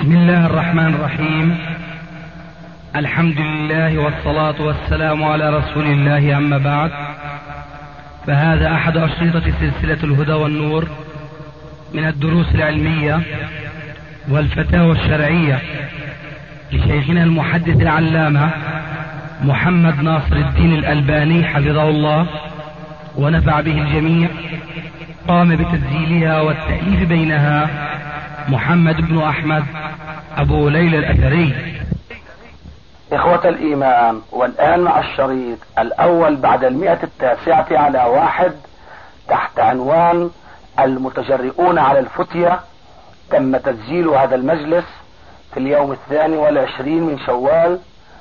بسم الله الرحمن الرحيم. الحمد لله والصلاة والسلام على رسول الله، أما بعد، فهذا أحد أشرطة سلسلة الهدى والنور من الدروس العلمية والفتاوى الشرعية لشيخنا المحدث العلامة محمد ناصر الدين الألباني حفظه الله ونفع به الجميع. قام بتسجيلها والتأليف بينها محمد بن أحمد أبو ليلى الأثري. إخوة الإيمان، والآن مع الشريط الأول بعد 109 على 1 تحت عنوان المتجرئون على الفتية. تم تسجيل هذا المجلس في اليوم 22 من شوال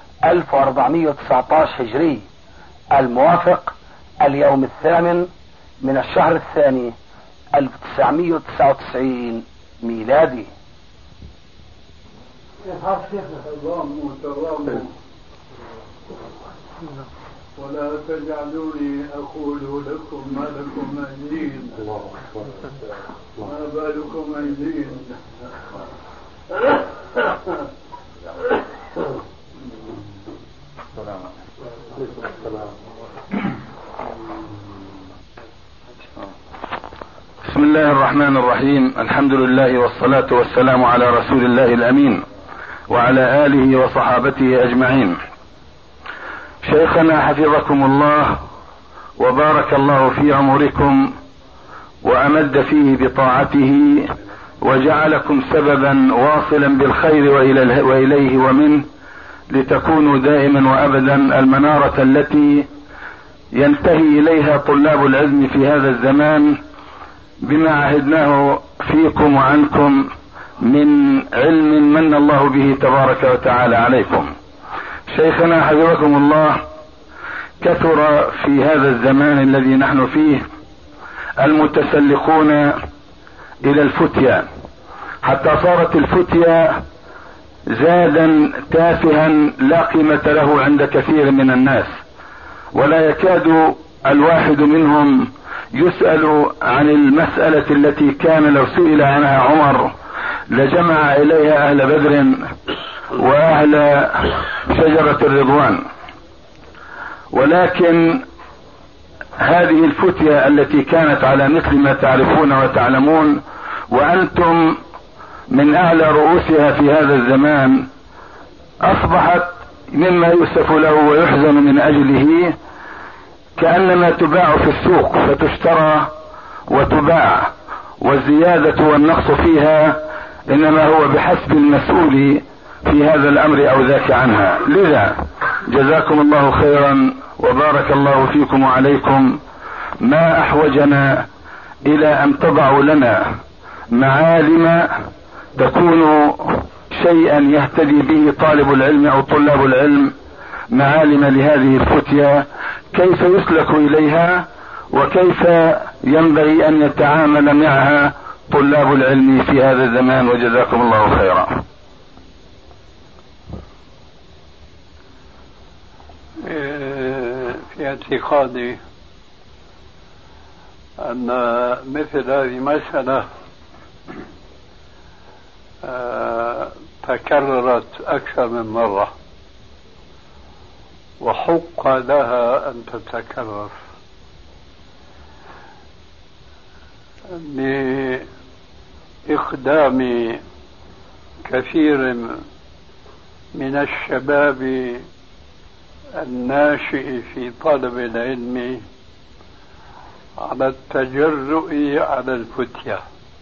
1419 هجري، الموافق اليوم 8 من الشهر الثاني 1999 ميلادي. ولا تجعلوني أقول لكم ما لكم أيدين، ما بالكم أيدين. بسم الله الرحمن الرحيم. الحمد لله والصلاة والسلام على رسول الله الأمين وعلى آله وصحابته أجمعين. شيخنا حفظكم الله وبارك الله في عمركم وأمد فيه بطاعته وجعلكم سببا واصلا بالخير وإليه ومنه، لتكونوا دائما وأبدا المنارة التي ينتهي إليها طلاب العلم في هذا الزمان بما عهدناه فيكم وعنكم من علم من الله به تبارك وتعالى عليكم. شيخنا حفظكم الله، كثر في هذا الزمان الذي نحن فيه المتسلقون إلى الفتية، حتى صارت الفتية زادا تافها لا قيمة له عند كثير من الناس، ولا يكاد الواحد منهم يسأل عن المسألة التي كان لو سئل عنها عمر لجمع إليها أهل بدر وأهل شجرة الرضوان. ولكن هذه الفتية التي كانت على مثل ما تعرفون وتعلمون وأنتم من أعلى رؤوسها في هذا الزمان، أصبحت مما يؤسف له ويحزن من أجله كأنما تباع في السوق، فتشترى وتباع، والزيادة والنقص فيها إنما هو بحسب المسؤول في هذا الأمر أو ذاك عنها. لذا جزاكم الله خيرا وبارك الله فيكم وعليكم، ما أحوجنا إلى أن تضعوا لنا معالم تكون شيئا يهتدي به طالب العلم أو طلاب العلم، معالم لهذه الفتية، كيف يسلك إليها وكيف ينبغي أن يتعامل معها طلاب العلم في هذا الزمان، وجزاكم الله خيرا. في اعتقادي أن مثل هذه المسألة تكررت أكثر من مرة وحق لها أن تتكرر لإقدام كثير من الشباب الناشئ في طلب العلم على التجرؤ على الفتية.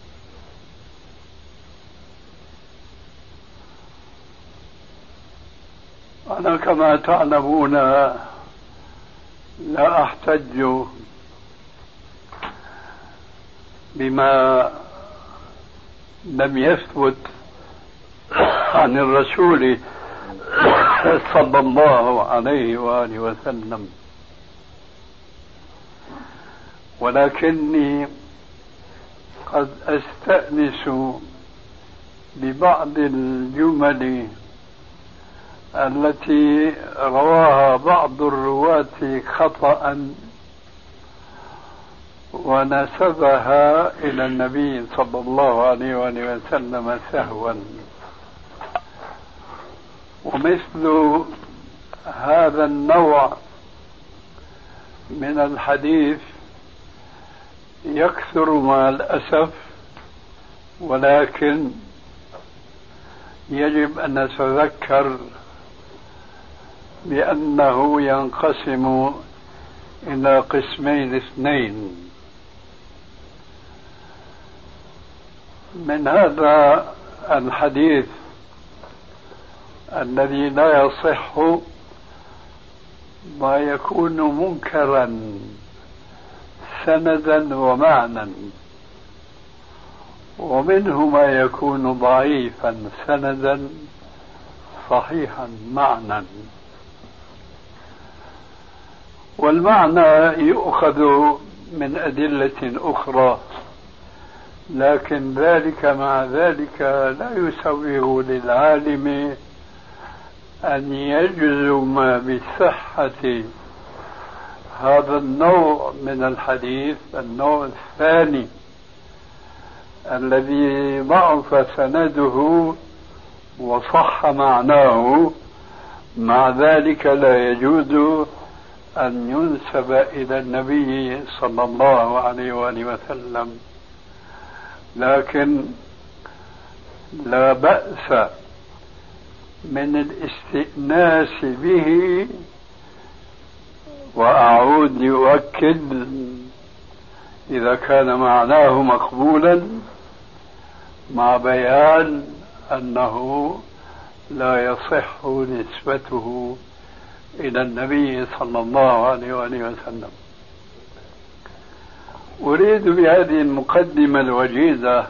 أنا كما تعلمون لا أحتج بما لم يثبت عن الرسول صلى الله عليه وآله وسلم، ولكني قد أستأنس ببعض الجمل التي رواها بعض الرواة خطأ ونسبها إلى النبي صلى الله عليه وسلم سهوا. ومثل هذا النوع من الحديث يكثر مع الأسف، ولكن يجب أن نتذكر بأنه ينقسم إلى قسمين اثنين. من هذا الحديث الذي لا يصح ما يكون منكرا سندا ومعنى، ومنه ما يكون ضعيفا سندا صحيحا معنى. والمعنى يؤخذ من أدلة أخرى، لكن ذلك مع ذلك لا يسوغ للعالم أن يجزم بصحة هذا النوع من الحديث، النوع الثاني الذي ضعف سنده وصح معناه. مع ذلك لا يجوز أن ينسب إلى النبي صلى الله عليه وآله وسلم، لكن لا بأس من الاستئناس به. وأعود يؤكد إذا كان معناه مقبولا، مع بيان أنه لا يصح نسبته إلى النبي صلى الله عليه وآله وسلم. أريد بهذه المقدمة الوجيزة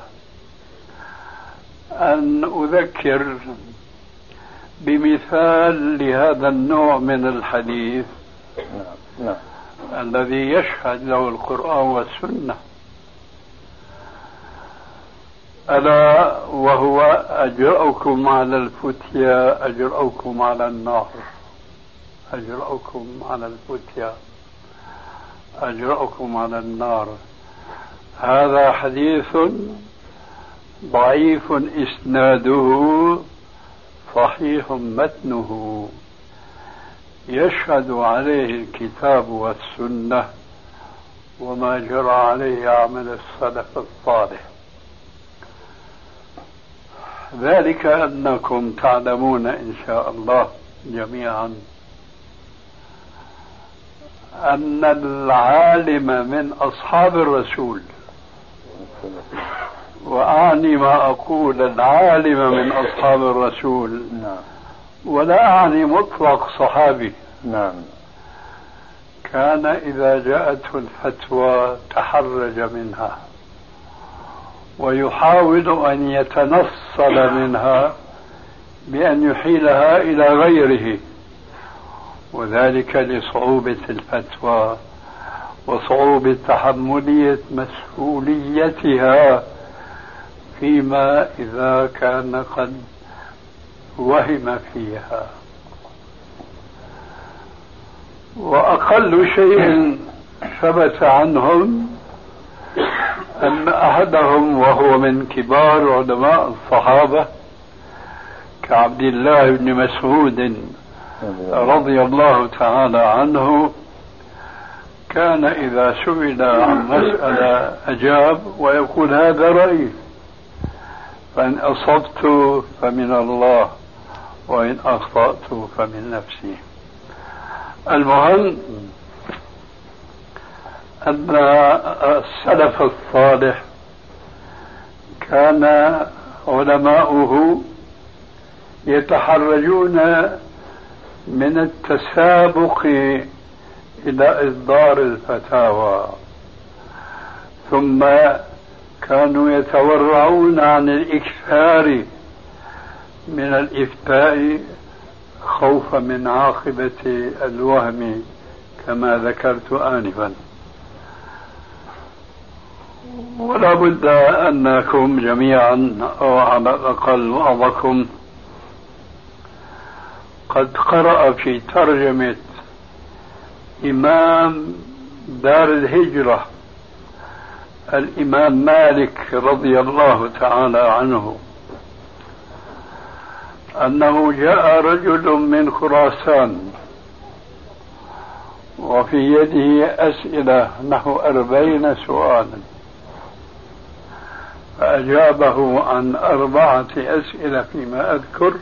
أن أذكر بمثال لهذا النوع من الحديث الذي يشهد له القرآن والسنة، ألا وهو أجرأكم على الفتيا أجرأكم على النار. أجرأكم على الفتيا أجرأكم على النار. هذا حديث ضعيف إسناده، صحيح متنه، يشهد عليه الكتاب والسنة وما جرى عليه عمل السلف الصالح. ذلك أنكم تعلمون إن شاء الله جميعا أن العالم من أصحاب الرسول، وأعني ما أقول العالم من أصحاب الرسول، ولا أعني مطلق صحابي، كان إذا جاءته الفتوى تحرج منها ويحاول أن يتنصل منها بأن يحيلها إلى غيره، وذلك لصعوبة الفتوى وصعوبة تحملية مسؤوليتها فيما إذا كان قد وهم فيها. وأقل شيء ثبت عنهم أن أحدهم، وهو من كبار علماء الصحابة كعبد الله بن مسعود رضي الله تعالى عنه، كان إذا سئل عن مسألة أجاب ويقول هذا رأيي، فإن أصبت فمن الله وإن أخطأت فمن نفسي. المهم أن السلف الصالح كان علماؤه يتحرجون من التسابق إلى إصدار الفتاوى، ثم كانوا يتورعون عن الإكثار من الإفتاء خوفا من عاقبة الوهم كما ذكرت آنفا. ولا بد أنكم جميعا أو على الأقل بعضكم قد قرأ في ترجمة إمام دار الهجرة الإمام مالك رضي الله تعالى عنه، أنه جاء رجل من خراسان وفي يده أسئلة نحو 40 سؤالا، فأجابه عن 4 أسئلة فيما أذكر،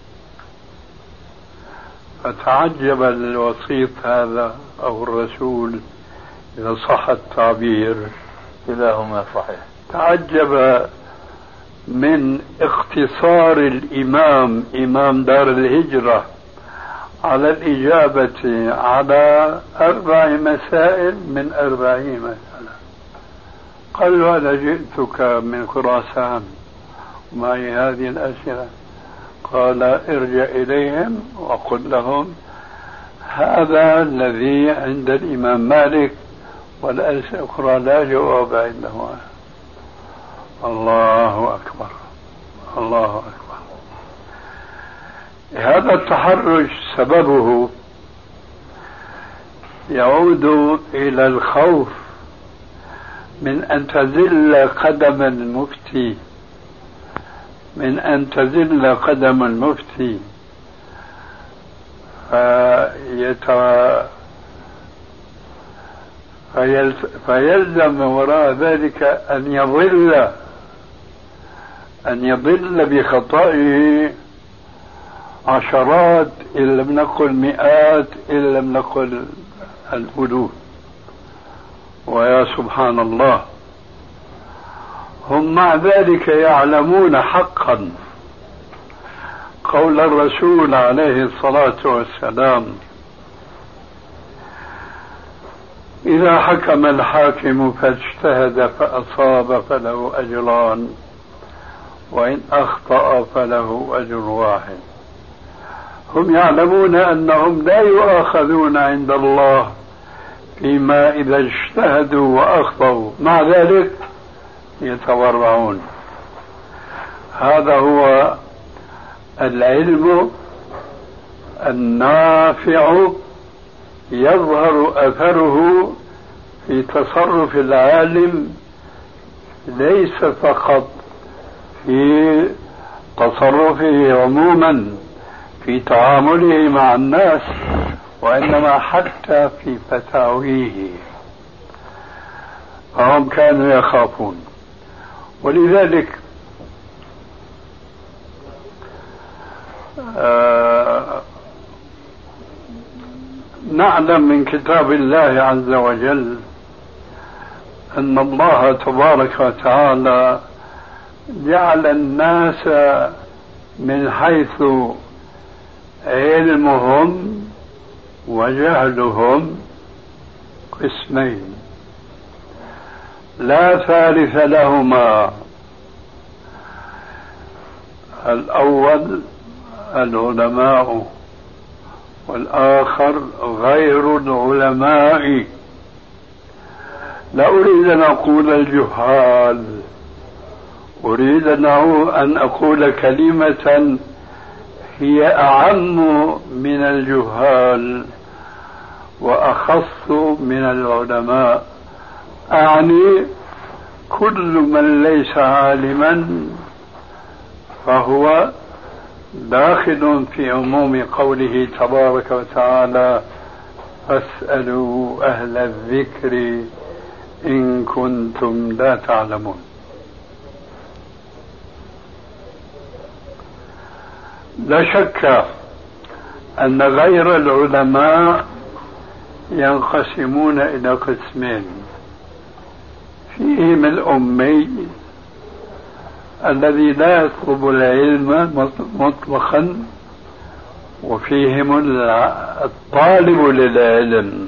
فتعجب الوسيط هذا أو الرسول إذا صح التعبير، كلاهما صحيح، تعجب من اختصار الإمام إمام دار الهجرة على الإجابة على 4 مسائل من 40 مسألة. قال له: أنا جئتك من خراسان ومعي هذه الأسئلة. قال: ارجع إليهم وقل لهم هذا الذي عند الإمام مالك والأسئلة الأخرى لا جواب عنده. الله أكبر، الله أكبر. هذا التحرج سببه يعود إلى الخوف من أن تزل قدم المفتي، من أن تزل قدم المفتي فيلزم وراء ذلك أن يضل بخطئه عشرات إن لم نقل مئات إن لم نقل الألوف. ويا سبحان الله، هم مع ذلك يعلمون حقا قول الرسول عليه الصلاة والسلام: إذا حكم الحاكم فاجتهد فأصاب فله أجران وإن أخطأ فله أجر واحد. هم يعلمون أنهم لا يؤاخذون عند الله فيما إذا اجتهدوا وأخطأوا، مع ذلك يتورعون. هذا هو العلم النافع، يظهر أثره في تصرف العالم، ليس فقط في تصرفه عموما في تعامله مع الناس، وإنما حتى في فتاويه. فهم كانوا يخافون، ولذلك نعلم من كتاب الله عز وجل أن الله تبارك وتعالى جعل الناس من حيث علمهم وجهلهم قسمين لا ثالث لهما. الأول العلماء، والآخر غير العلماء. لا أريد أن أقول الجهال، أريد أن أقول كلمة هي أعم من الجهال وأخص من العلماء، أعني كل من ليس عالما فهو داخل في عموم قوله تبارك وتعالى: فاسألوا أهل الذكر إن كنتم لا تعلمون. لا شك أن غير العلماء ينقسمون إلى قسمين: فيهم الأمي الذي لا يطلب العلم مطلقا، وفيهم الطالب للعلم،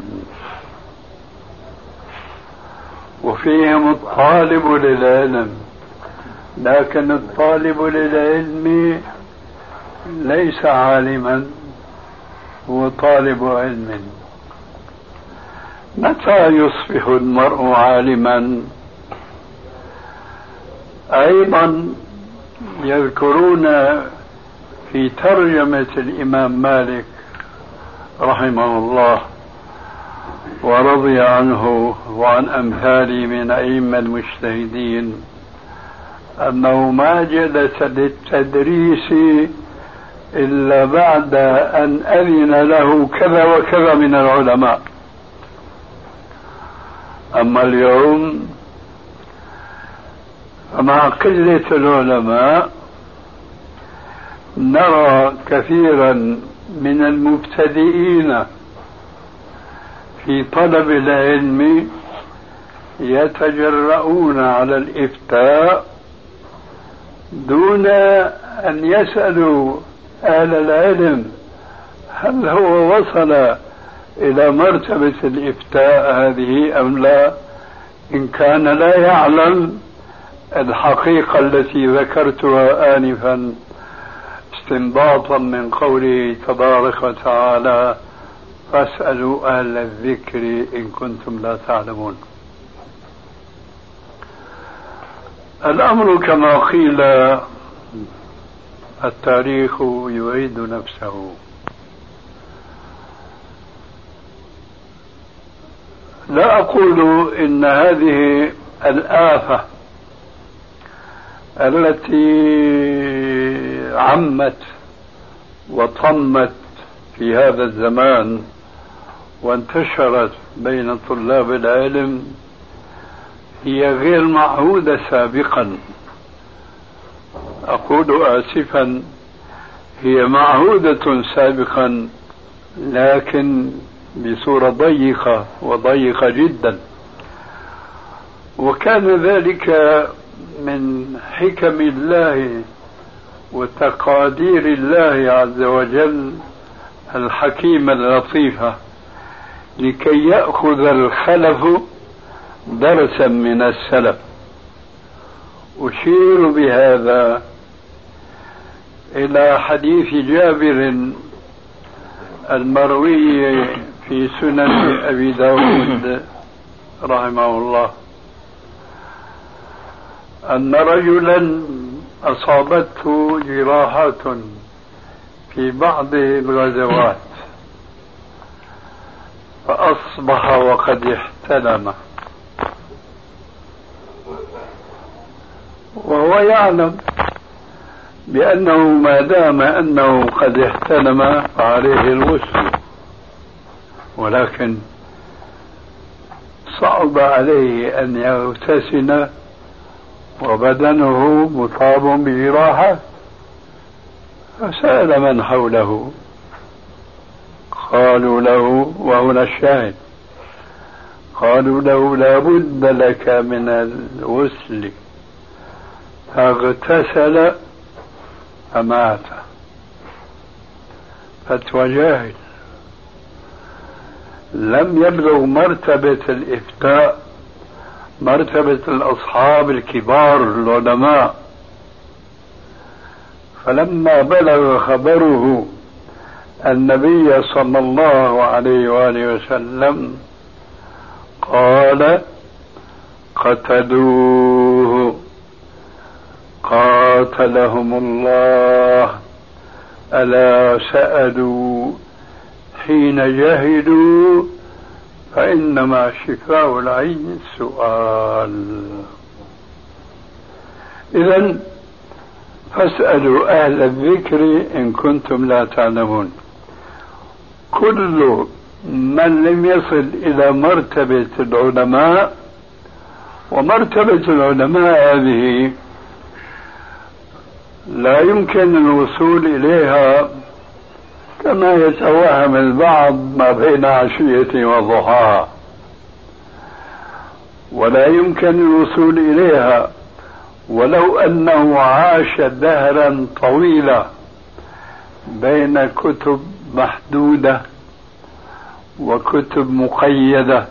وفيهم الطالب للعلم، لكن الطالب للعلم ليس عالما، هو طالب علم. متى يصبح المرء عالما؟ أيضا يذكرون في ترجمة الإمام مالك رحمه الله ورضي عنه وعن أمثاله من أئمة المجتهدين أنه ما جلس للتدريس إلا بعد أن أذن له كذا وكذا من العلماء. أما اليوم فمع قلة العلماء نرى كثيرا من المبتدئين في طلب العلم يتجرؤون على الإفتاء دون أن يسألوا أهل العلم هل هو وصل إلى مرتبة الإفتاء هذه أم لا، إن كان لا يعلم الحقيقة التي ذكرتها آنفا استنباطا من قوله تبارك وتعالى فاسألوا أهل الذكر إن كنتم لا تعلمون. الأمر كما قيل التاريخ يعيد نفسه. لا أقول إن هذه الآفة التي عمت وطمت في هذا الزمان وانتشرت بين طلاب العلم هي غير معهودة سابقا. أقول آسفا، هي معهودة سابقا لكن بصورة ضيقة وضيقة جدا، وكان ذلك من حكم الله وتقادير الله عز وجل الحكيمة اللطيفة لكي يأخذ الخلف درسا من السلف. أشير بهذا إلى حديث جابر المروي في سنن أبي داود رحمه الله أن رجلا أصابته جراحات في بعض الغزوات فأصبح وقد احتلم، وهو يعلم بأنه ما دام أنه قد احتلم فعليه الغسل، ولكن صعب عليه أن يغتسل وبدنه مصاب بجراحة، فسأل من حوله قالوا له، وهنا الشاهد، قالوا له لا بد لك من الغسل، فاغتسل فمات. فتوى جاهل لم يبلغ مرتبة الإفتاء، مرتبة الأصحاب الكبار العلماء. فلما بلغ خبره النبي صلى الله عليه وآله وسلم قال قتلوه قاتلهم الله، ألا سألوا حين جهلوا فإنما شفاء العين السؤال. إذن فاسألوا أهل الذكر إن كنتم لا تعلمون. كل من لم يصل إلى مرتبة العلماء، ومرتبة العلماء هذه لا يمكن الوصول إليها كما يتوهم البعض ما بين عشية وضحاها، ولا يمكن الوصول إليها ولو أنه عاش دهرا طويلا بين كتب محدودة وكتب مقيدة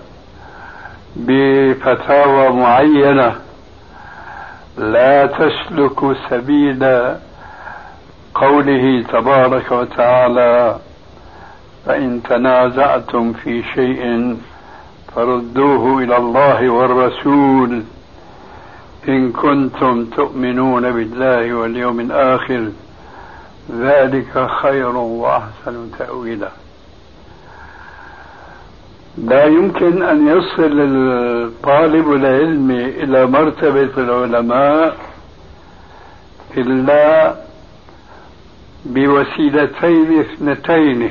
بفتاوى معينة لا تسلك سبيل قوله تبارك وتعالى فإن تنازعتم في شيء فردوه إلى الله والرسول إن كنتم تؤمنون بالله واليوم الآخر ذلك خير وأحسن تأويلا. لا يمكن أن يصل الطالب العلم إلى مرتبة العلماء إلا بوسيلتين اثنتين،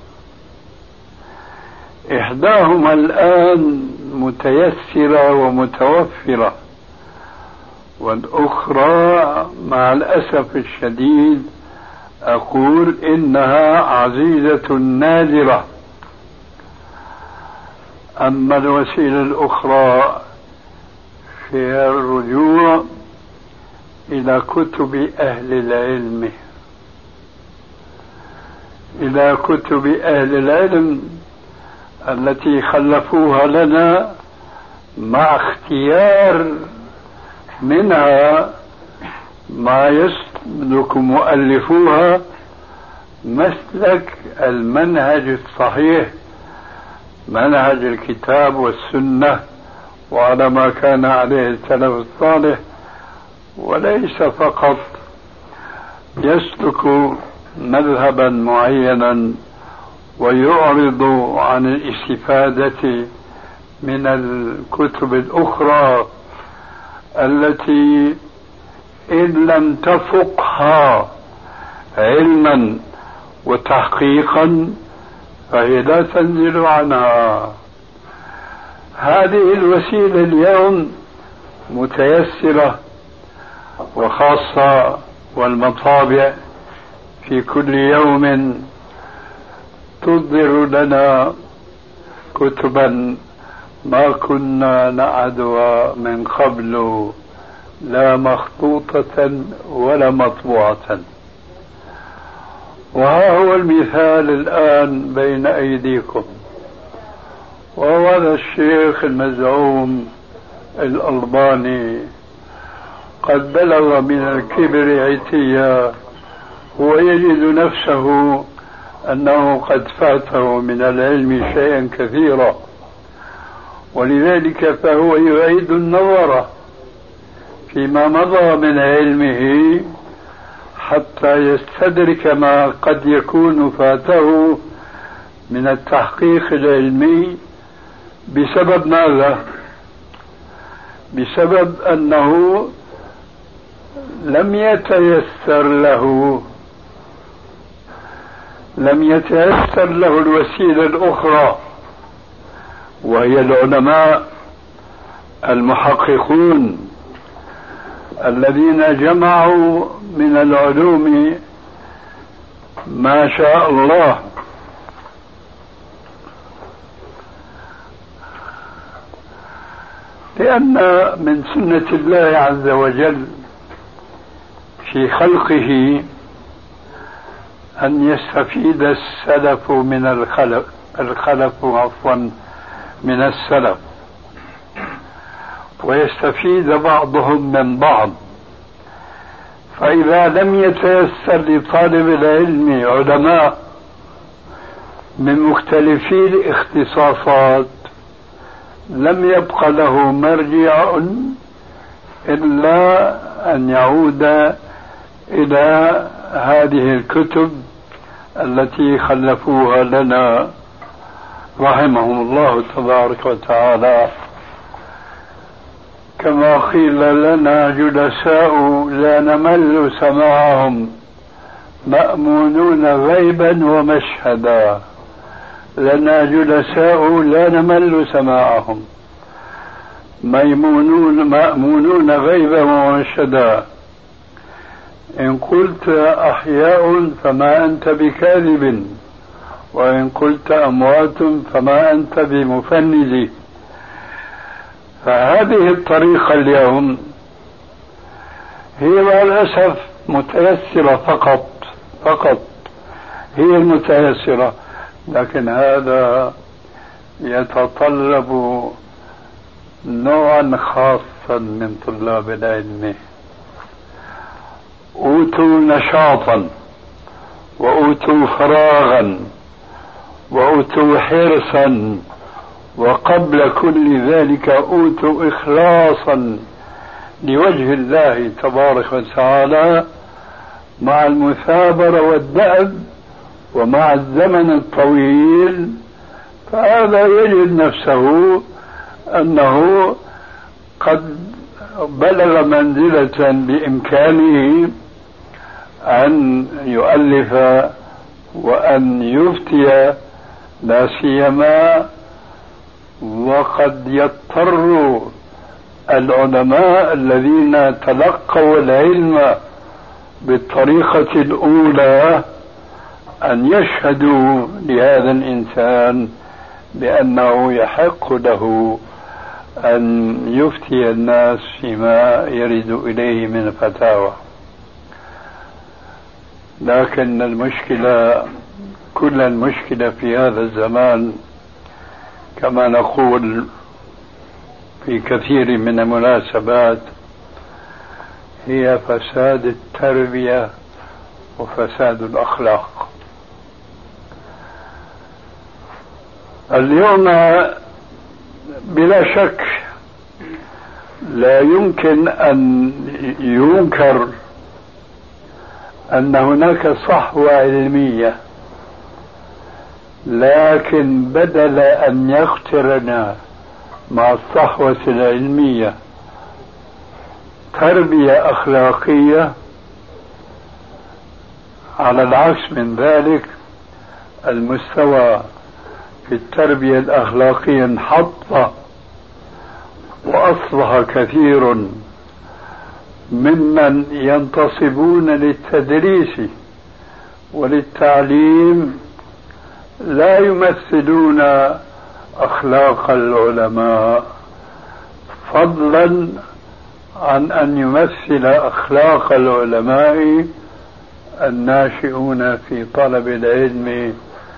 إحداهما الآن متيسرة ومتوفرة، والأخرى مع الأسف الشديد أقول إنها عزيزة نادرة. أما الوسيلة الأخرى في الرجوع إلى كتب أهل العلم، إلى كتب أهل العلم التي خلفوها لنا، مع اختيار منها ما يسلك مؤلفوها مسلك المنهج الصحيح، منهج الكتاب والسنة، وعلى ما كان عليه السلف الصالح، وليس فقط يسلك مذهبا معينا ويعرض عن الاستفادة من الكتب الأخرى التي إن لم تفقها علما وتحقيقا فهي لا تنزل عنها. هذه الوسيلة اليوم متيسرة، وخاصة والمطابع في كل يوم تصدر لنا كتبا ما كنا نعدها من قبل، لا مخطوطة ولا مطبوعة. وها هو المثال الآن بين أيديكم، وهو هذا الشيخ المزعوم الألباني قد بلغ من الكبر عتيا، ويجد نفسه أنه قد فاته من العلم شيئا كثيرا، ولذلك فهو يعيد النظر فيما مضى من علمه حتى يستدرك ما قد يكون فاته من التحقيق العلمي. بسبب ماذا؟ بسبب أنه لم يتيسر له الوسيلة الأخرى، وهي العلماء المحققون الذين جمعوا من العلوم ما شاء الله. لأن من سنة الله عز وجل في خلقه أن يستفيد السلف من الخلف من السلف، ويستفيد بعضهم من بعض. فإذا لم يتيسر لطالب العلم علماء من مختلفي الاختصاصات لم يبق له مرجع إلا أن يعود إلى هذه الكتب التي خلفوها لنا رحمهم الله تبارك وتعالى. كما قيل لنا جلساء لا نمل سماعهم مأمونون غيبا ومشهدا، لنا جلساء لا نمل سماعهم مأمونون غيبا ومشهدا. إن قلت أحياء فما أنت بكاذب، وإن قلت أموات فما أنت بمفند. فهذه الطريقة اليوم هي مع الأسف متيسرة فقط هي المتيسرة، لكن هذا يتطلب نوعا خاصا من طلاب العلم، أوتوا نشاطا وأوتوا فراغا وأوتوا حرصا، وقبل كل ذلك أوتوا إخلاصا لوجه الله تبارك وتعالى، مع المثابرة والدأب ومع الزمن الطويل. فهذا يجد نفسه أنه قد بلغ منزلة بإمكانه أن يؤلف وأن يفتي، لا سيما وقد يضطر العلماء الذين تلقوا العلم بالطريقة الأولى أن يشهدوا لهذا الإنسان بأنه يحق له أن يفتي الناس فيما يرد إليه من فتاوى. لكن المشكلة، كل المشكلة في هذا الزمان كما نقول في كثير من المناسبات هي فساد التربية وفساد الأخلاق. اليوم بلا شك لا يمكن أن ينكر أن هناك صحوة علمية، لكن بدل أن يقترن مع الصحوة العلمية تربية أخلاقية، على العكس من ذلك المستوى في التربية الأخلاقية انحط، وأصبح كثير ممن ينتصبون للتدريس وللتعليم لا يمثلون أخلاق العلماء، فضلا عن أن يمثل أخلاق العلماء الناشئون في طلب العلم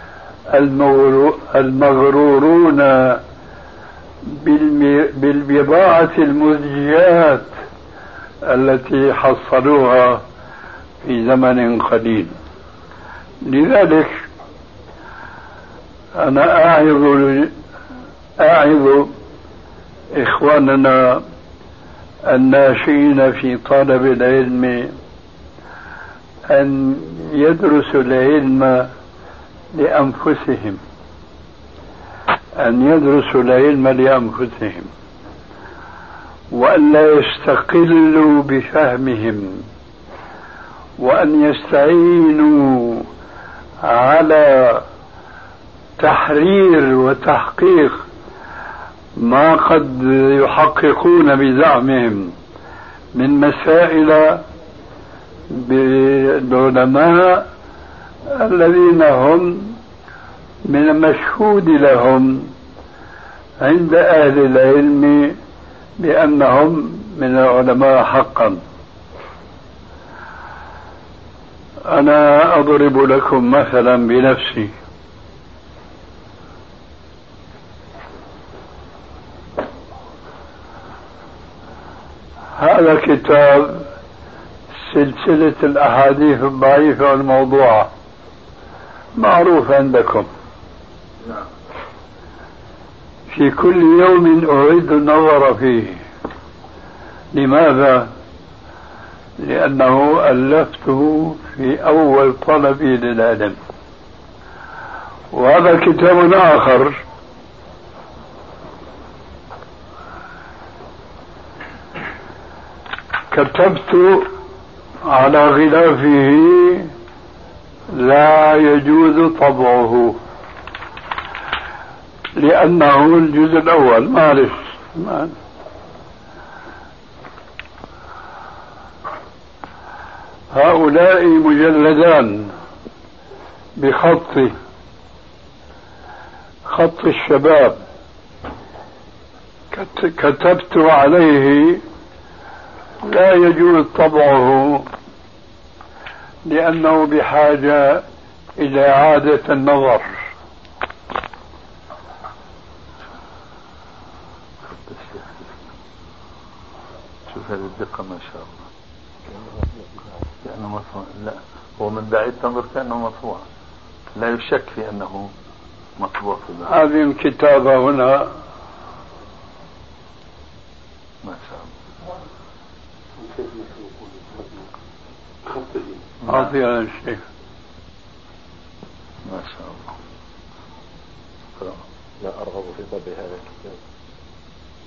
المغرورون بالبضاعة المزجات التي حصلوها في زمن قليل. لذلك أنا أعظ إخواننا الناشئين في طلب العلم أن يدرسوا العلم لأنفسهم، وأن لا يستقلوا بفهمهم، وأن يستعينوا على تحرير وتحقيق ما قد يحققون بزعمهم من مسائل بالعلماء الذين هم من المشهود لهم عند أهل العلم بأنهم من العلماء حقا. أنا أضرب لكم مثلا بنفسي. هذا كتاب سلسلة الأحاديث الضعيفة والموضوعة معروف عندكم، في كل يوم أعيد النظر فيه. لماذا؟ لأنه ألفته في أول طلبي للعلم. وهذا كتاب آخر كتبت على غلافه لا يجوز طبعه، لأنه الجزء الأول معلش هؤلاء مجلدان بخط الشباب كتبت عليه لا يجوز طبعه لأنه بحاجة إلى إعادة النظر. شوف هذه الدقة ما شاء الله، كأنه مطبوع. لا، هو من بعيد تنظر كأنه مطبوع، لا يشك في أنه مطبوع في بعض. هذه الكتابة هنا ما شاء الله. أعطينا الشيخ ما شاء الله. لا أرغب في طبع هذا الكتاب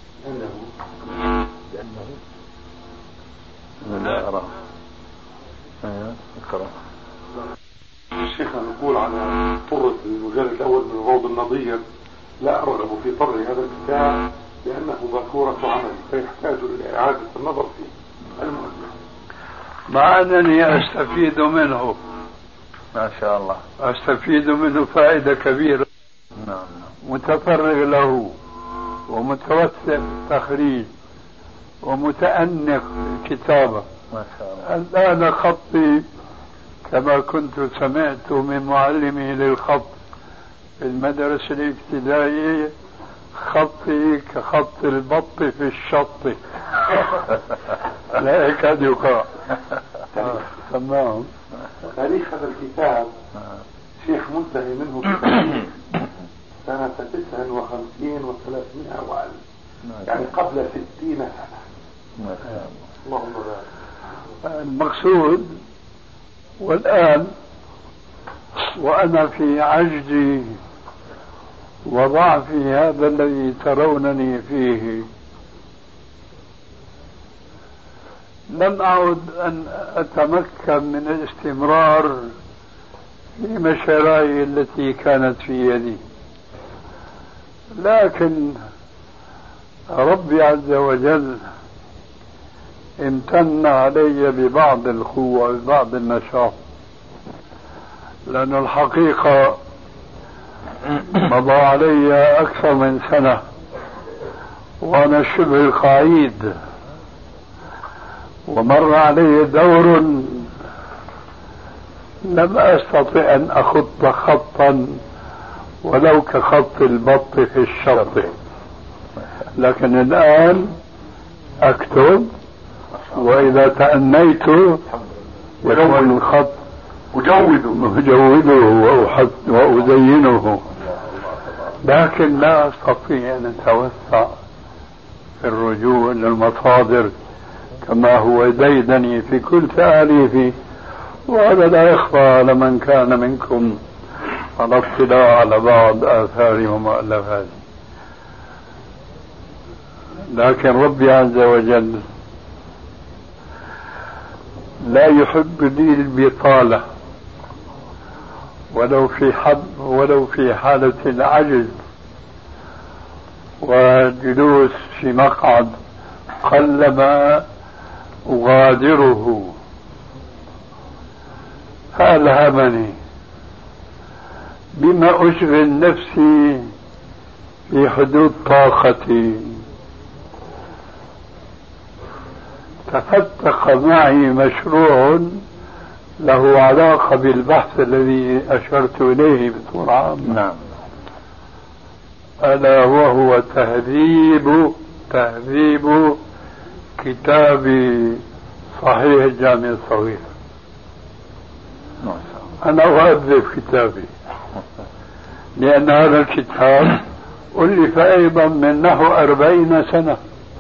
لأنه لا أرى اقرأ. الشيخ نقول على طرة المجلد الأول من روض النظير: لا أرغب في طرح هذا الكتاب لأنه ذكورة عمل فيحتاج إلى إعادة النظر فيه. المؤلف مع أنني أستفيد منه ما شاء الله، أستفيد منه فائدة كبيرة. نعم. متفرغ له ومتوسع في التخريج ومتأنق الكتابة. ما شاء الله. الآن خطي كما كنت سمعت من معلمي للخط في المدرسة الابتدائية: خطي كخط البط في الشط. لا يكاد يقرأ. تمام. تاريخ هذا الكتاب شيخ منتهي منه سنة 59 و300 وألف، يعني قبل 60 سنة. اللهم بارك. المقصود والآن وأنا في عجزي وضعفي هذا الذي ترونني فيه لم أعد أن أتمكن من الاستمرار في مشاريعي التي كانت في يدي، لكن ربي عز وجل امتن علي ببعض القوة ببعض النشاط، لأن الحقيقة مضى علي أكثر من سنة وأنا شبه القعيد، ومر علي دور لم أستطع أن أخط خطا ولو كخط البط في الشط، لكن الآن أكتب، وإذا تأنيت يكون الخط أجوده وأزينه، لكن لا أستطيع أن أتوسع في الرجوع إلى المصادر كما هو ديدني في كل تأليفي، وهذا لا يخفى على من كان منكم على اطلاع على بعض آثاري ومؤلفاتي. لكن ربي عز وجل لا يحب لي البطالة ولو في حالة العجز والجلوس في مقعد قلما أغادره. فألهمني بما أشغل نفسي في حدود طاقتي. تفتق معي مشروع له علاقة بالبحث الذي أشرت إليه بطول عام. نعم. ألا وهو تهذيب كتاب صحيح الجامع الصغير. أنا أؤذب كتابي لأن هذا الكتاب ألف أيضا من نحو 40 سنة،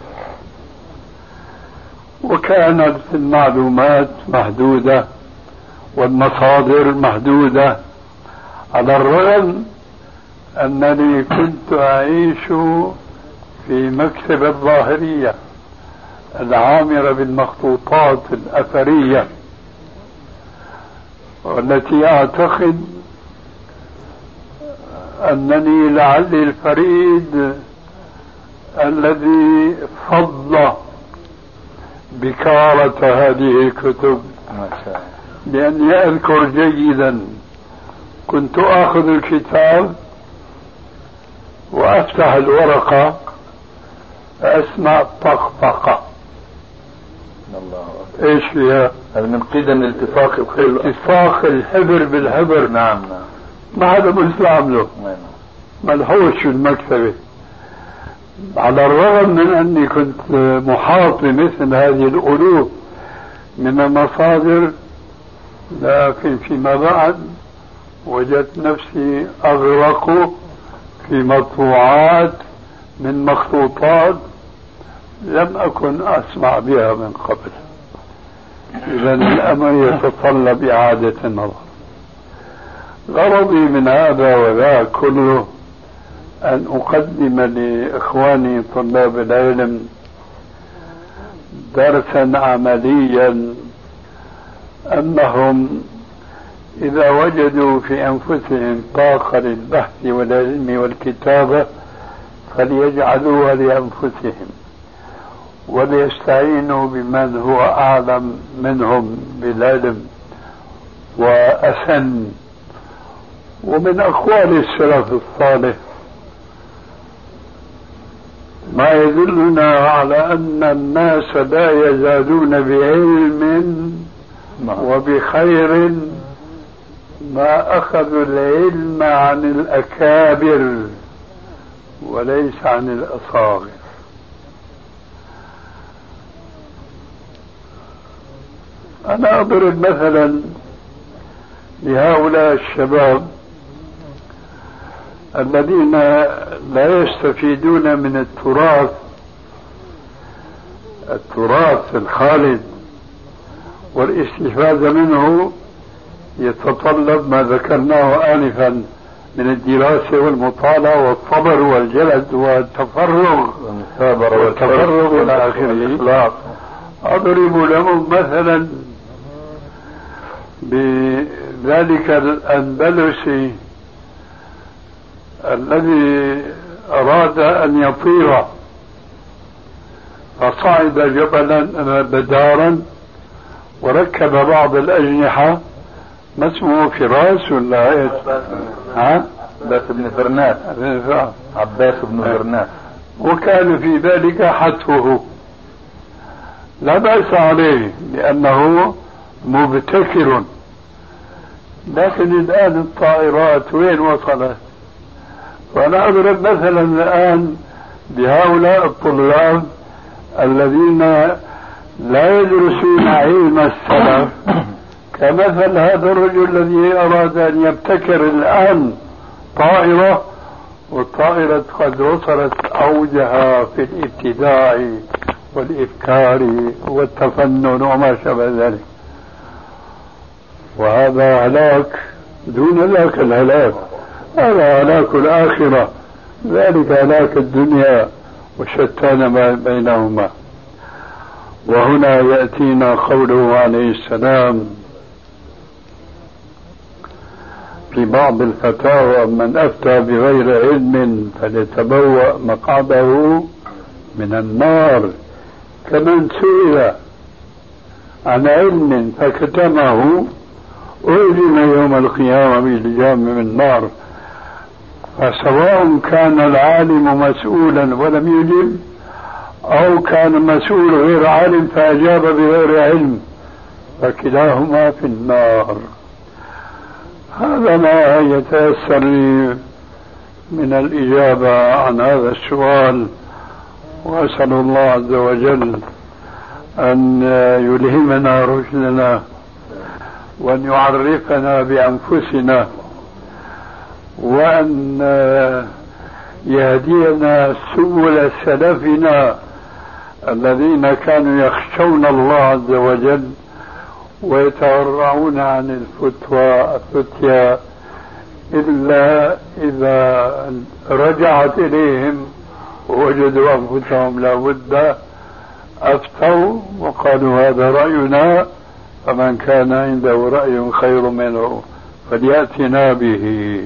وكانت المعلومات محدودة والمصادر محدودة، على الرغم أنني كنت أعيش في مكتب الظاهرية العامرة بالمخطوطات الأثرية، والتي أعتقد أنني لعلي الفريد الذي فضل بكارة هذه الكتب، لأني أذكر جيدا كنت آخذ الكتاب وأفتح الورقة أسمع طقطقة. إيش فيها؟ هذا من قدم التفاق الحبر بالحبر. نعم. ما هذا مسلم له، ملحوش في المكتبة، على الرغم من أني كنت محاط بمثل هذه الألوف من المصادر، لكن فيما بعد وجدت نفسي أغرق في مطبوعات من مخطوطات لم أكن أسمع بها من قبل. إذا الأمر يتطلب إعادة النظر. غرضي من هذا وذا كله أن أقدم لإخواني طلاب العلم درسا عمليا أنهم إذا وجدوا في أنفسهم طاقة للبحث والعلم والكتابة فليجعلوها لأنفسهم وليستعينوا بمن هو أعلم منهم بالعلم وأسن. ومن أقوال السلف الصالح ما يدلنا على أن الناس لا يزالون بعلم وبخير ما أخذوا العلم عن الأكابر وليس عن الأصاغر. أنا أضرب مثلا لهؤلاء الشباب الذين لا يستفيدون من التراث الخالد، والاستفادة منه يتطلب ما ذكرناه آنفا من الدراسة والمطالعة والصبر والجلد والتفرغ إلى آخره. أضرب لهم مثلا بذلك الأندلسي الذي أراد أن يطير فصعد جبلا بدارا وركب بعض الأجنحة، ما اسمه فراس ولا ايش؟ عباس بن فرناس. عباس بن فرناس. وكان في ذلك حتفه، لا بأس عليه لأنه مبتكر. لكن الآن الطائرات وين وصلت؟ وأنا أضرب مثلا الآن بهؤلاء الطلاب الذين لا يدرسون علم السلف، كمثل هذا الرجل الذي أراد أن يبتكر الآن طائرة، والطائرة قد وصلت أوجها في الابتداع والإفكار والتفنن وما شابه ذلك. وهذا هلاك دون ذاك الهلاك، هذا هلاك الآخرة، ذلك هلاك الدنيا وشتان ما بينهما. وهنا يأتينا قوله عليه السلام في بعض الفتاوى: من أفتى بغير علم فليتبوأ مقعده من النار. كمن سئل عن علم فكتمه ألزم يوم القيامة بلجام من النار. فسواء كان العالم مسؤولا ولم يجب، أو كان مسؤول غير عالم فأجاب بغير علم، فكلاهما في النار. هذا ما يتيسر لي من الإجابة عن هذا السؤال، وأسأل الله عز وجل أن يلهمنا رشدنا وأن يعرفنا بأنفسنا وأن يهدينا سبل سلفنا الذين كانوا يخشون الله عز وجل ويتورعون عن الفتيا إلا إذا رجعت إليهم ووجدوا أنفسهم لا بد أفتوا وقالوا هذا رأينا، فمن كان عنده رأي خير منه فليأتنا به.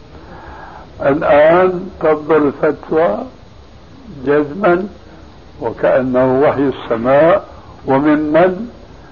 الآن تفضل الفتوى جزما وكأنه وحي السماء، وممن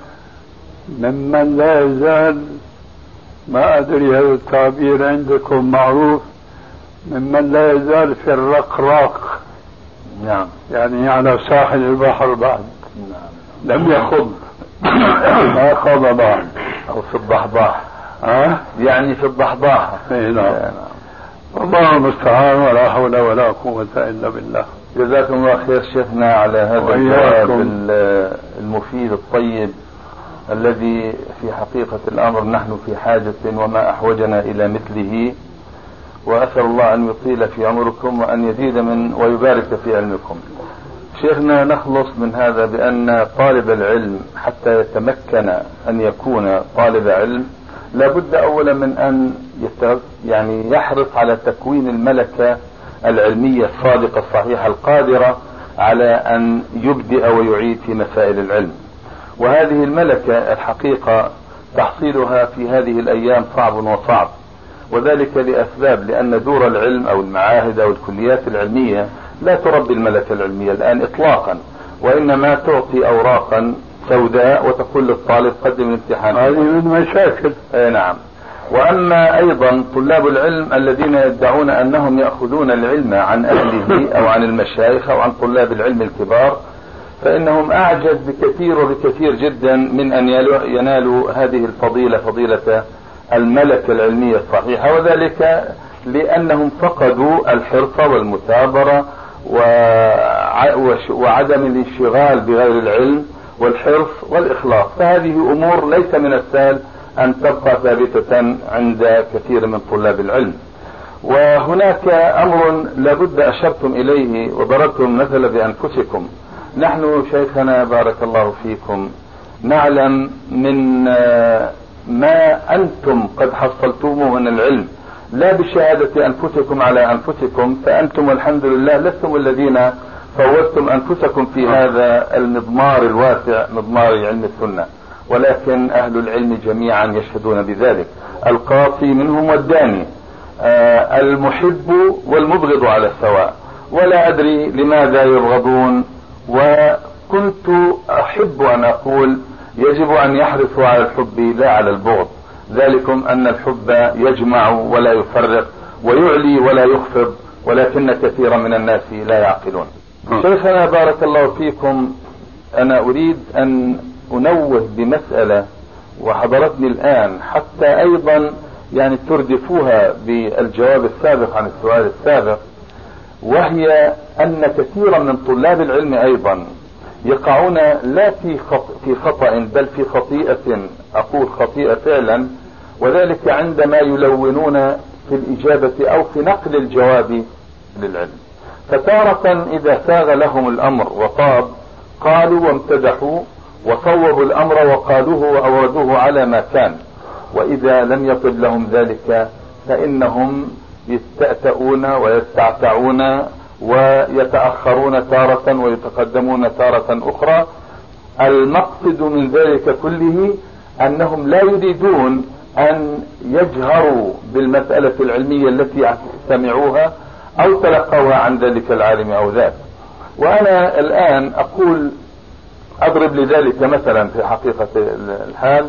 لا يزال، ما أدري هذا التعبير عندكم معروف، ممن لا يزال في الرقراق. نعم. يعني على ساحل البحر بعد. نعم. لم يخض ما خض بعد. أو في الضحضاح. يعني في الضحضاح. نعم. الله المستعان، ولا حول ولا قوة إلا بالله. جزاكم الله خير شيخنا على هذا الجواب المفيد الطيب الذي في حقيقة الأمر نحن في حاجة وما أحوجنا إلى مثله، وأسأل الله أن يطيل في عمركم وأن يزيد من ويبارك في علمكم. شيخنا، نخلص من هذا بأن طالب العلم حتى يتمكن أن يكون طالب علم لابد أولا من أن يعني يحرص على تكوين الملكة العلمية الصادقة الصحيحة القادرة على أن يبدأ ويعيد في مسائل العلم. وهذه الملكة الحقيقة تحصيلها في هذه الأيام صعب وصعب، وذلك لأسباب، لأن دور العلم أو المعاهد أو الكليات العلمية لا تربي الملكة العلمية الآن إطلاقا، وإنما تعطي أوراقا سوداء وتقول للطالب قدم الامتحان. هذه من مشاكل. نعم. وأما أيضا طلاب العلم الذين يدعون أنهم يأخذون العلم عن أهله أو عن المشايخ أو عن طلاب العلم الكبار، فإنهم أعجز بكثير وبكثير جدا من أن ينالوا هذه الفضيلة، فضيلة الملكة العلمية الصحيحة، وذلك لأنهم فقدوا الحرص والمثابرة وعدم الانشغال بغير العلم والحرص والإخلاص. فهذه أمور ليس من السهل أن تبقى ثابتة عند كثير من طلاب العلم. وهناك أمر لابد أشرتم إليه وضربتم مثل بأنفسكم. نحن شيخنا بارك الله فيكم نعلم من ما أنتم قد حصلتموه من العلم، لا بشهادة أنفسكم على أنفسكم، فأنتم الحمد لله لستم الذين فوزتم أنفسكم في هذا المضمار الواسع، مضمار علم السنة، ولكن أهل العلم جميعا يشهدون بذلك، القاصي منهم والداني، المحب والمبغض على السواء، ولا أدري لماذا يبغضون. وكنت أحب أن أقول يجب أن يحرصوا على الحب لا على البغض، ذلكم أن الحب يجمع ولا يفرق ويعلي ولا يخفض، ولكن كثيرا من الناس لا يعقلون. شيخنا بارك الله فيكم، أنا أريد أن أنوه بمسألة وحضرتني الآن حتى أيضا يعني تردفوها بالجواب السابق عن السؤال السابق، وهي أن كثيرا من طلاب العلم أيضا يقعون لا في خطأ بل في خطيئة، أقول خطيئة فعلا، وذلك عندما يلونون في الإجابة أو في نقل الجواب للعلم. فتارة إذا ساغ لهم الأمر وطاب قالوا وامتدحوا وصوبوا الأمر وقالوه وأوردوه على ما كان، وإذا لم يطب لهم ذلك فإنهم يستأتؤون ويستعتعون ويتأخرون تارة ويتقدمون تارة أخرى. المقصد من ذلك كله أنهم لا يريدون أن يجهروا بالمسألة العلمية التي سمعوها أو تلقوها عن ذلك العالم أو ذاك. وأنا الآن أقول أضرب لذلك مثلا في حقيقة الحال،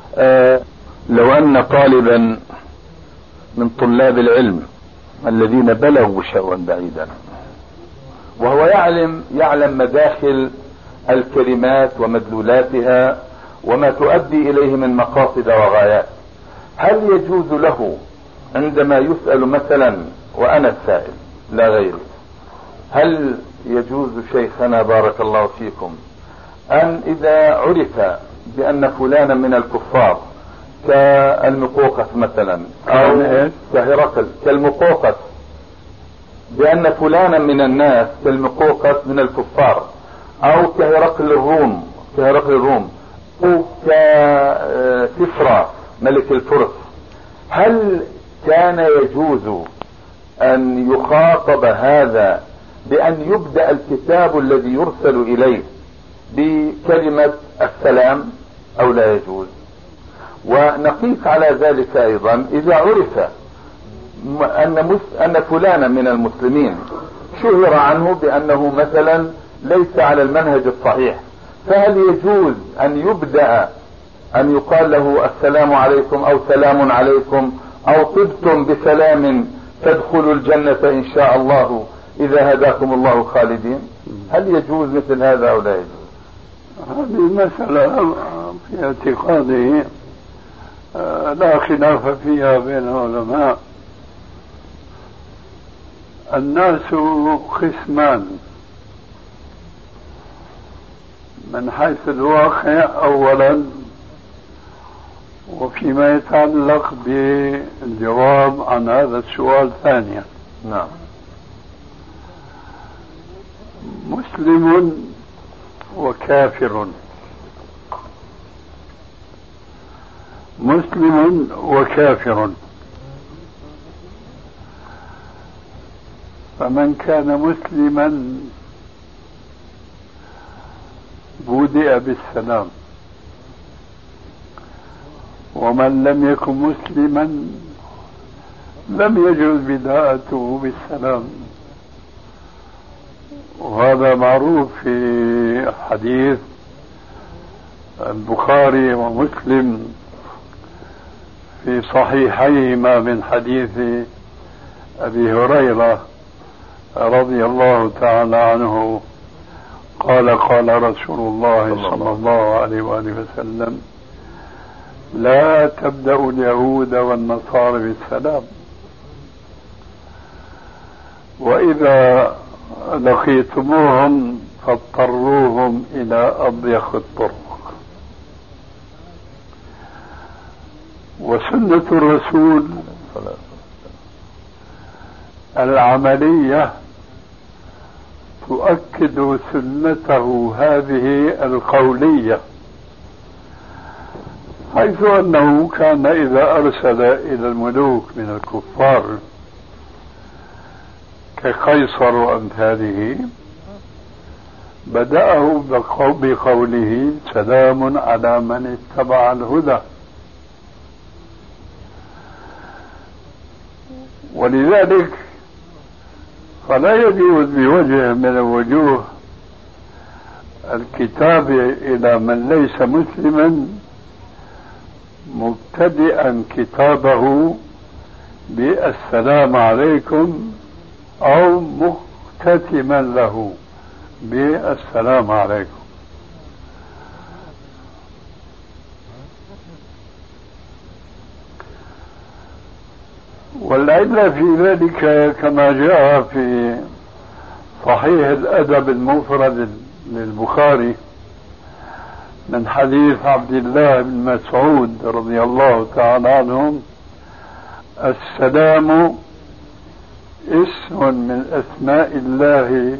لو أن طالبا من طلاب العلم الذين بلغوا شأوا بعيدا وهو يعلم مداخل الكلمات ومدلولاتها وما تؤدي إليه من مقاصد وغايات، هل يجوز له عندما يسأل مثلا وأنا السائل لا غيري، هل يجوز شيخنا بارك الله فيكم أن إذا عرف بأن فلانا من الكفار كالمقوقس مثلا أو كهرقل كالمقوقس، بأن فلانا من الناس كالمقوقس من الكفار أو كهرقل الروم أو ككسرى ملك الفرس، هل كان يجوز أن يخاطب هذا بأن يبدأ الكتاب الذي يرسل إليه بكلمة السلام أو لا يجوز؟ ونقيس على ذلك أيضا إذا عرف أن فلانا من المسلمين شهر عنه بأنه مثلا ليس على المنهج الصحيح، فهل يجوز أن يبدأ أن يقال له السلام عليكم أو سلام عليكم أو طبتم بسلام تدخلوا الجنة إن شاء الله إذا هداكم الله خالدين؟ هل يجوز مثل هذا أو لا يجوز؟ هذه مسألة في اعتقاده لا خلاف فيها بين العلماء. الناس قسمان من حيث الواقع أولا، وفيما يتعلق بالجواب عن هذا السؤال ثانيا. نعم. مسلم وكافر، مسلم وكافر، فمن كان مسلما بدأ بالسلام، ومن لم يكن مسلما لم يجوز بداءته بالسلام. وهذا معروف في حديث البخاري ومسلم في صحيحيهما من حديث أبي هريرة رضي الله تعالى عنه قال قال رسول الله صلى الله عليه وآله وسلم: لا تبدأوا اليهود والنصارى بالسلام، وإذا لقيتموهم فاضطروهم إلى أضيق الطرق. وسنة الرسول العملية تؤكد سنته هذه القولية، حيث أنه كان إذا أرسل إلى الملوك من الكفار كقيصر وأمثاله بدأه بقوله: سلام على من اتبع الهدى. ولذلك فلا يجوز بوجه من الوجوه الكتاب إلى من ليس مسلما مبتدئا كتابه بالسلام عليكم أو مختتما له بالسلام عليكم. والعلة في ذلك كما جاء في صحيح الأدب المفرد للبخاري من حديث عبد الله بن مسعود رضي الله تعالى عنهم: السلام اسم من أسماء الله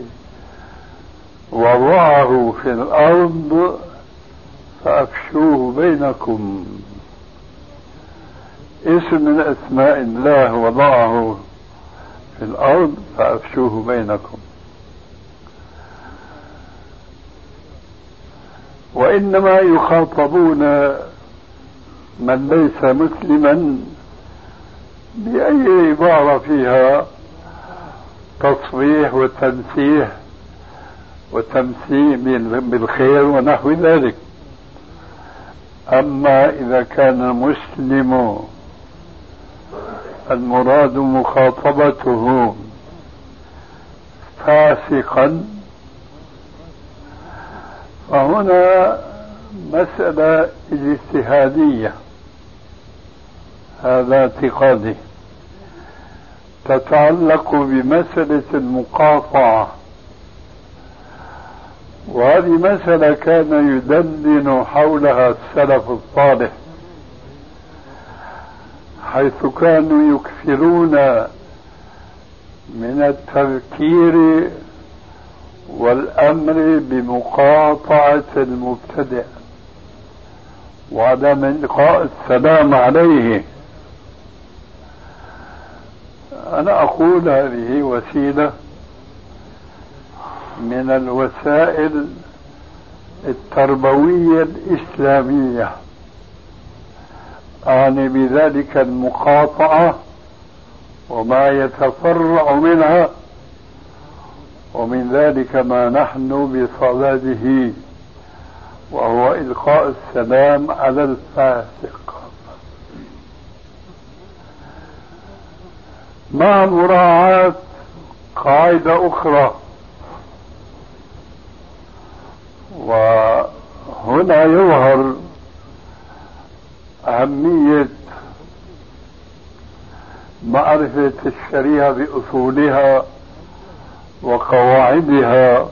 وضعه في الأرض فأفشوه بينكم. اسم من أسماء الله وضعه في الأرض فأفشوه بينكم. وإنما يخاطبون من ليس مسلما بأي عبارة فيها تصريح وتنسيح وتمثيل بالخير ونحو ذلك. أما إذا كان المسلم المراد مخاطبته فاسقا فهنا مسألة اجتهادية، هذا اعتقادي، تتعلق بمسألة المقاطعة. وهذه مسألة كان يدندن حولها السلف الصالح، حيث كانوا يكثرون من التذكير والأمر بمقاطعة المبتدع وعدم إلقاء السلام عليه. أنا أقول هذه وسيلة من الوسائل التربوية الإسلامية، أعني بذلك المقاطعة وما يتفرع منها، ومن ذلك ما نحن بصدده وهو إلقاء السلام على الفاسق، مع مراعاة قاعدة أخرى. وهنا يظهر أهمية معرفة الشريعة بأصولها وقواعدها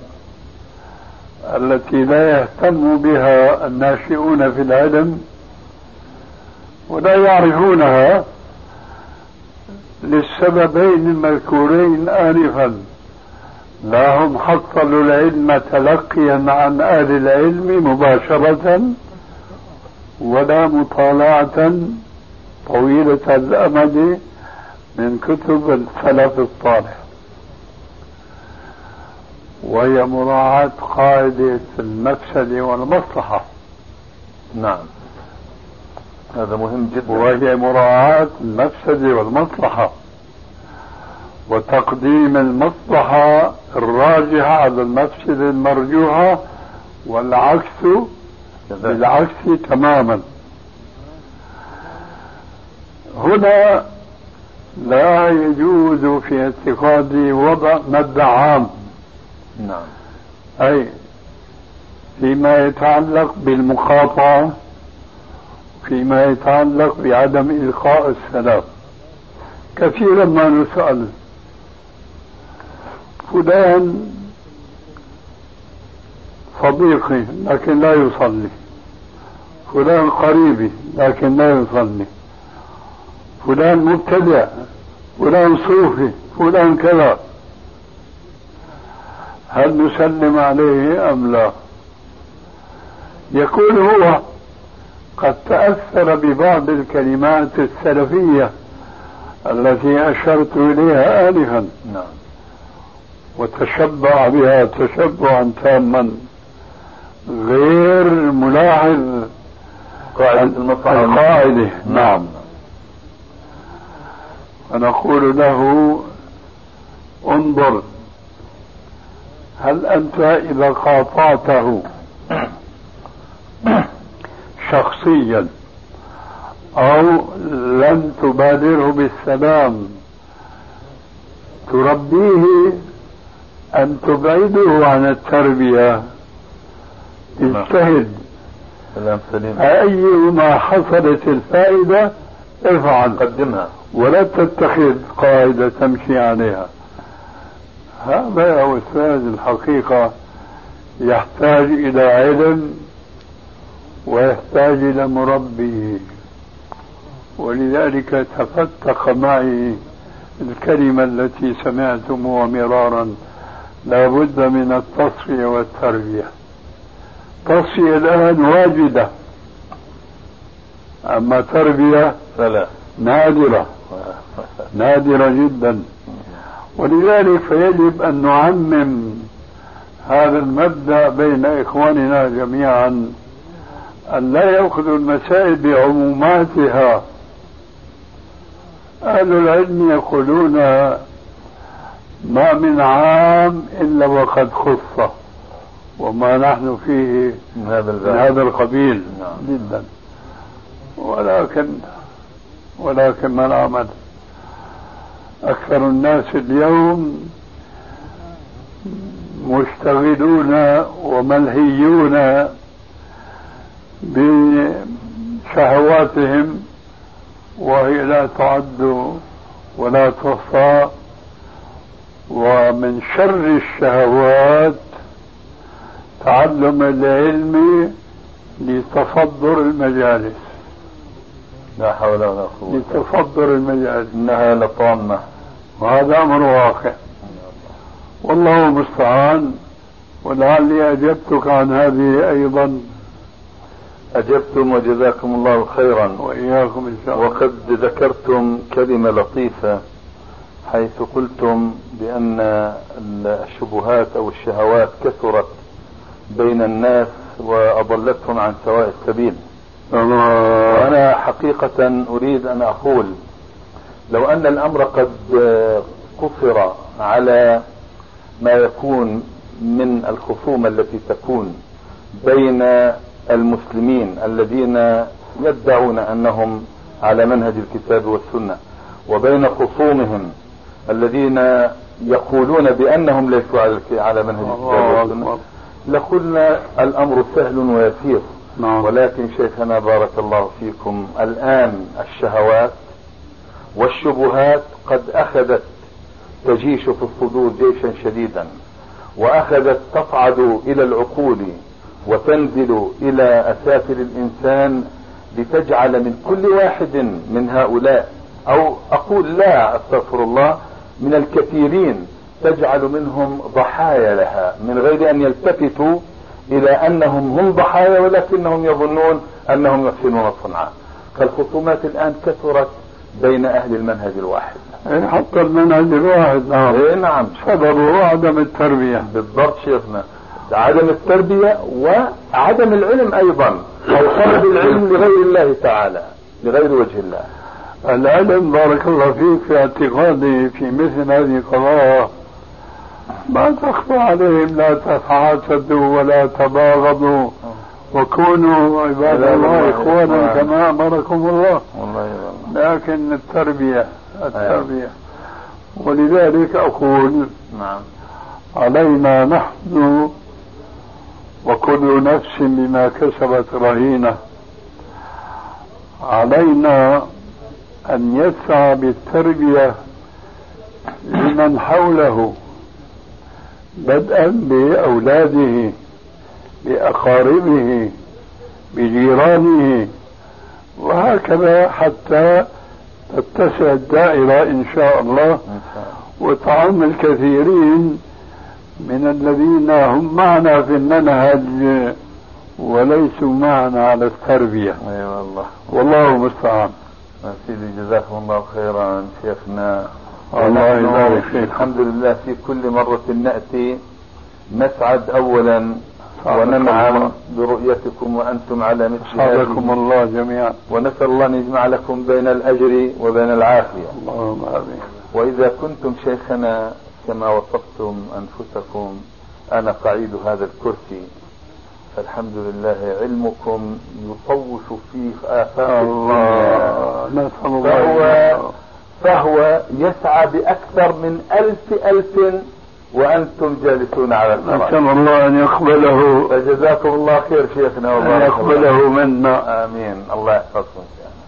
التي لا يهتم بها الناشئون في العلم ولا يعرفونها للسببين المذكورين آنفا: لا هم حصلوا العلم تلقيا عن أهل العلم مباشرة، ولا مطالعة طويلة الأمد من كتب السلف الصالح، وهي مراعاة قاعدة المفسدة والمصلحة. نعم. هذا مهم جدا، وهي مراعاة المفسدة والمصلحة وتقديم المصلحة الراجحة على المفسدة المرجوحة، والعكس بالعكس تماما. هنا لا يجوز في اعتقادي وضع مد عام. نعم. أي فيما يتعلق بالمقاطعة، فيما يتعلق بعدم إلقاء السلام. كثيرا ما نسأل فلان صديقي لكن لا يصلي، فلان قريبي لكن لا يصلي، فلان مبتدع، فلان صوفي، فلان كذا، هل نسلم عليه أم لا؟ يكون هو قد تأثر ببعض الكلمات السلفية التي أشرت إليها آنفا، وتشبع بها تشبعا تاما غير ملاحظ القاعدة. نعم. ونقول له انظر، هل أنت إذا قاطعته شخصيا أو لم تبادره بالسلام تربيه أن تبعده عن التربية؟ اجتهد، أيما حصلت الفائدة افعل، قدمها، ولا تتخذ قاعدة تمشي عليها. هذا يا أستاذ الحقيقة يحتاج إلى علم ويحتاج إلى مربي، ولذلك تفتق معي الكلمة التي سمعتموها مرارا: لا بد من التصفية والتربية. تصفية الآن واجدة، أما تربية فلا، نادرة جدا. ولذلك فيجب أن نعمم هذا المبدأ بين إخواننا جميعا، أن لا يأخذوا المسائل بعموماتها. أهل العلم يقولون ما من عام إلا وقد خص، وما نحن فيه من هذا القبيل جدا. ولكن ما العمل؟ أكثر الناس اليوم مشتغلون وملهيون بشهواتهم، وهي لا تعد ولا تحصى. ومن شر الشهوات تعلم العلم لتصدر المجالس. لا حول ولا قوة. لتصدر المجالس، إنها لطامة، وهذا أمر واقع، والله المستعان. ولعلي أجبتك عن هذه أيضا. أجبتم وجزاكم الله خيرا، وإياكم إن شاء الله. وقد ذكرتم كلمة لطيفة حيث قلتم بأن الشبهات أو الشهوات كثرت بين الناس وأضلتهم عن سواء السبيل. وأنا حقيقة أريد أن أقول لو أن الأمر قد قصر على ما يكون من الخصومة التي تكون بين المسلمين الذين يدعون أنهم على منهج الكتاب والسنة وبين خصومهم الذين يقولون بأنهم ليسوا على منهج الكتاب والسنة، لقلنا الأمر سهل ويسير. ولكن شيخنا بارك الله فيكم، الآن الشهوات والشبهات قد أخذت تجيش في الصدور جيشا شديدا، وأخذت تصعد إلى العقول وتنزل إلى أسافل الإنسان، لتجعل من كل واحد من هؤلاء، أو أقول لا أستغفر الله، من الكثيرين تجعل منهم ضحايا لها من غير أن يلتفتوا إلى أنهم هم ضحايا، ولكنهم يظنون أنهم يحسنون الصنعة. فالخصومات الآن كثرت بين أهل المنهج الواحد. حتى المنهج الواحد. نعم. سببه عدم التربية. بالضبط شيخنا، عدم التربية وعدم العلم أيضا، أو طلب العلم لغير الله تعالى. لغير وجه الله. العلم بارك الله فيك في اعتقادي في مثل هذه القضايا ما تخفى عليهم، لا تحاسدوا ولا تباغضوا وكونوا عباد الله إخوانا كما أمركم الله. لكن التربية ولذلك أقول علينا نحن وكل نفس بما كسبت رهينة، علينا أن يسعى بالتربية لمن حوله بدءا بأولاده بأقاربه بجيرانه وهكذا حتى تتسع الدائرة إن شاء الله وتعم الكثيرين من الذين هم معنا في المنهج وليسوا معنا على التربية. أيوة الله والله المستعان. سيدي جزاكم الله خيرا شيخنا. الله يبارك فيك. الحمد لله في كل مرة نأتي نسعد أولا وننعم برؤيتكم وأنتم على مثل هذه الله جميعا، ونسأل الله أن يجمع لكم بين الأجر وبين العافية. اللهم آمين. وإذا كنتم شيخنا كما وصفتم أنفسكم أنا قعيد هذا الكرسي، فالحمد لله علمكم يطوش في آفاق الله، فهو يسعى بأكثر من 1000 وأنتم جالسون على الفراش. نسأل الله أن يقبله. فجزاكم الله خير شيخنا وأن يقبله منا. آمين. الله يحفظكم.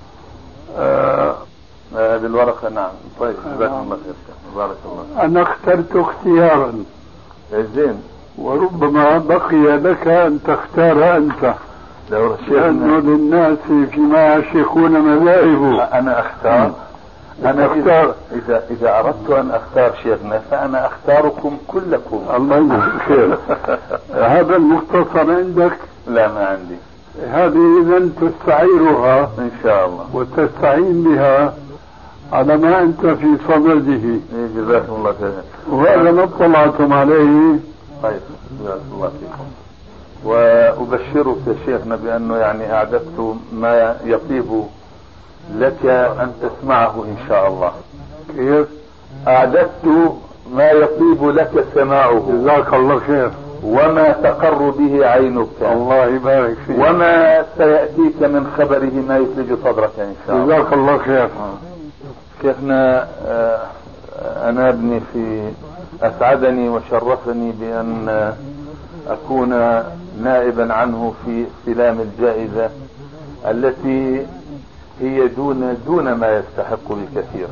هذه الورقة. نعم. طيب جزاكم الله خير. بارك الله. أنا اخترت اختيارا زين، وربما بقي لك أن تختار أنت، لأنه للناس فيما يشيخون مذاهب. أنا أختار. أنا إذا أردت أن أختار شيخنا فأنا أختاركم كلكم. الله يجزيك خير. هذا المختصر عندك؟ لا ما عندي. هذه إذا تستعيرها إن شاء الله وتستعين بها على ما أنت في صدده. جزاكم الله خير. وهذا ما اطلعتم عليه. طيب جزاكم الله فيكم. وأبشرك يا شيخنا بأنه يعني أعددت ما يطيب لك أن تسمعه إن شاء الله. كيف؟ أعددت ما يطيب لك سماعه. جزاك الله خير. وما تقر به عينك. الله يبارك فيك. وما سيأتيك من خبره ما يثلج صدرك إن شاء الله. جزاك الله خير. شيخنا أنا ابني في أسعدني وشرفني بأن أكون نائبا عنه في استلام الجائزة التي هي دون ما يستحق بكثير.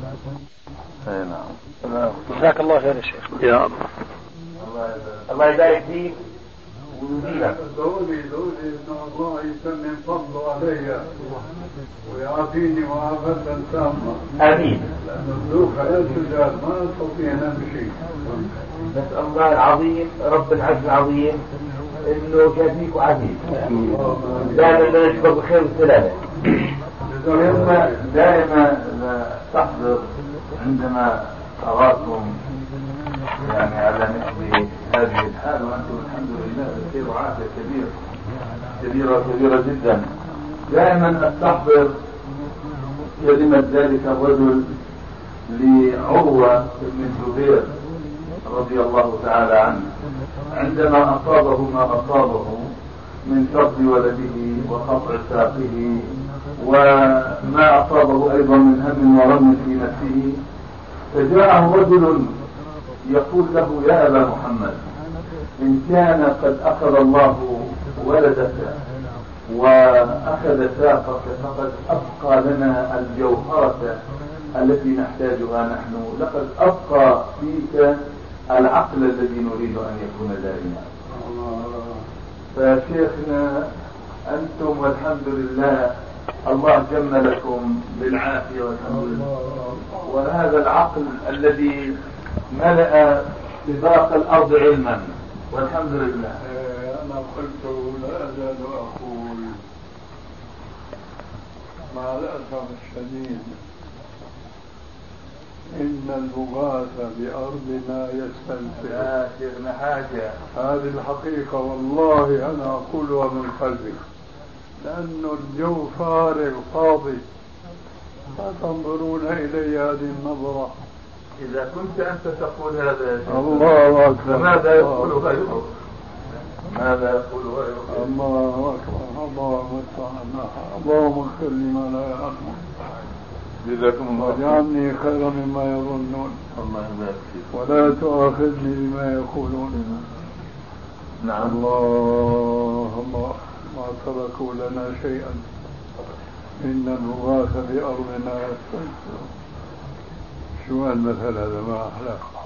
نعم. جزاك الله خير يا شيخ. يا الله. الله يبارك فيك ويزيدك. دولي إن الله يسمن فضله علي ويعافيني معافاة تامة. آمين. لأن الذوق لا تجاد ما نستطيع نمشي. نسأل الله العظيم رب العز العظيم إنه يجازيك عزيز. دائما نشكر بخير والسلامة. دائما تحضر عندما أراكم يعني على مثل هذه الحال وأنتم الحمد لله بخير وعافية كبيرة جدا. دائما أستحضر كلمة ذلك الرجل لعروة بن الزبير رضي الله تعالى عنه عندما أصابه ما أصابه من فقد ولده وقطع ساقه وما أصابه أيضا من هم ورم في نفسه، فجاءه رجل يقول له يا أبا محمد إن كان قد أخذ الله ولدك وأخذ ساقك فقد أبقى لنا الجوهرة التي نحتاجها نحن، لقد أبقى فيك العقل الذي نريد أن يكون دائما. فشيخنا أنتم والحمد لله الله جملكم بالعافية والحمد لله، وهذا العقل الذي ملأ سباق الأرض علما والحمد لله. أنا قلت لا أزال أقول مع الأسف الشديد إن المغاث بأرضنا يستنفر. يا شيخنا حاجة هذه الحقيقة والله أنا أقولها من قلبي. لأنه الجو فارغ فاضي، لا تنظرون إلي هذه النظرة. إذا كنت أنت تقول هذا الله أكبر، فماذا يقول غيره؟ ماذا يقول غيره؟ الله أكبر، الله أكبر، اللهم اغفر لي ما لا يعلمون، جزاكم الله واجعلني خيرا مما يظنون، الله يبارك فيك، ولا تؤاخذني بما يقولون. نعم. الله ما تركوا لنا شيئا، إن الرغاث بأرضنا يستنكرون. شو المثل هذا؟ ما أحلاه.